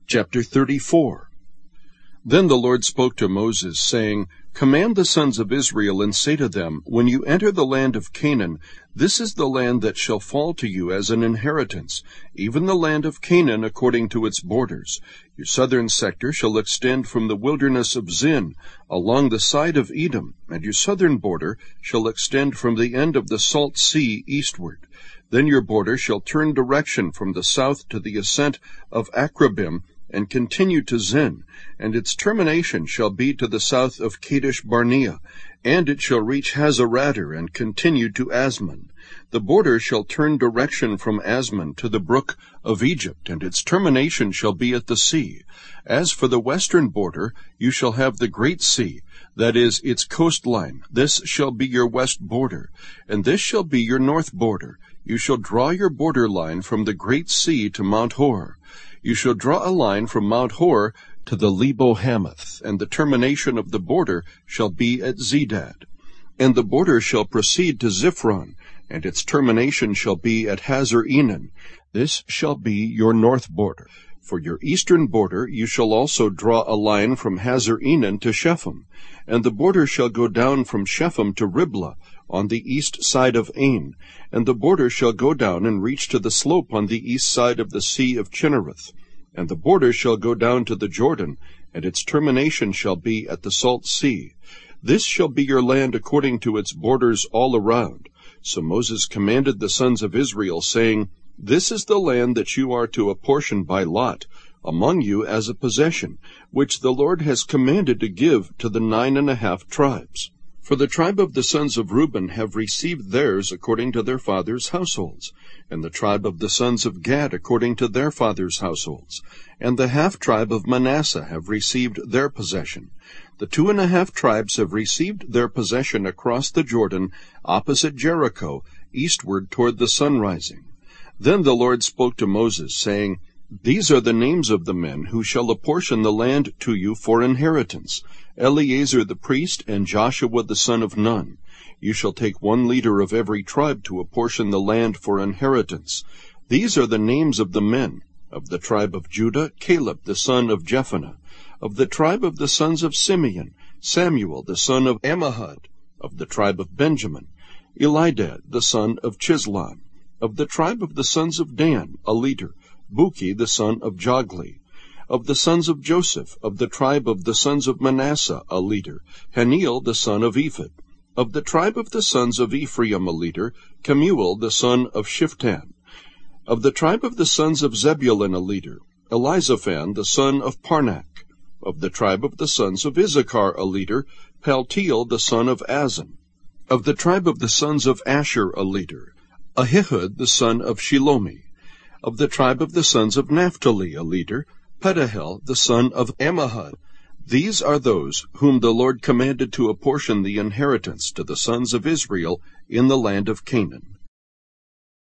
Chapter 34. Then the Lord spoke to Moses, saying, Command the sons of Israel, and say to them, When you enter the land of Canaan, this is the land that shall fall to you as an inheritance, even the land of Canaan according to its borders. Your southern sector shall extend from the wilderness of Zin, along the side of Edom, and your southern border shall extend from the end of the salt sea eastward. Then your border shall turn direction from the south to the ascent of Akrabim, and continue to Zin, and its termination shall be to the south of Kadesh Barnea, and it shall reach Hazaradar, and continue to Asmon. The border shall turn direction from Asmon to the brook of Egypt, and its termination shall be at the sea. As for the western border, you shall have the great sea, that is, its coastline. This shall be your west border, and this shall be your north border. You shall draw your border line from the great sea to Mount Hor. You shall draw a line from Mount Hor to the Lebo Hamath, and the termination of the border shall be at Zedad. And the border shall proceed to Ziphron, and its termination shall be at Hazar Enan. This shall be your north border. For your eastern border you shall also draw a line from Hazar Enan to Shepham, and the border shall go down from Shepham to Riblah, on the east side of Ain, and the border shall go down and reach to the slope on the east side of the sea of Chinnereth. And the border shall go down to the Jordan, and its termination shall be at the salt sea. This shall be your land according to its borders all around. So Moses commanded the sons of Israel, saying, This is the land that you are to apportion by lot among you as a possession, which the Lord has commanded to give to the 9½ tribes. For the tribe of the sons of Reuben have received theirs according to their fathers' households, and the tribe of the sons of Gad according to their fathers' households, and the half-tribe of Manasseh have received their possession. The 2½ tribes have received their possession across the Jordan, opposite Jericho, eastward toward the sunrising. Then the Lord spoke to Moses, saying, These are the names of the men who shall apportion the land to you for inheritance: Eleazar the priest, and Joshua the son of Nun. You shall take 1 leader of every tribe to apportion the land for inheritance. These are the names of the men: of the tribe of Judah, Caleb the son of Jephunneh; of the tribe of the sons of Simeon, Samuel the son of Ammihud; of the tribe of Benjamin, Elidad the son of Chislon; of the tribe of the sons of Dan, a leader, Buki the son of Jogli; of the sons of Joseph, of the tribe of the sons of Manasseh, a leader, Haniel the son of Ephod; of the tribe of the sons of Ephraim, a leader, Kemuel the son of Shiftan; of the tribe of the sons of Zebulun, a leader, Elizaphan the son of Parnak; of the tribe of the sons of Issachar, a leader, Paltiel the son of Azan; of the tribe of the sons of Asher, a leader, Ahihud the son of Shilomi; of the tribe of the sons of Naphtali, a leader, Pedahel the son of Ammihud. These are those whom the Lord commanded to apportion the inheritance to the sons of Israel in the land of Canaan.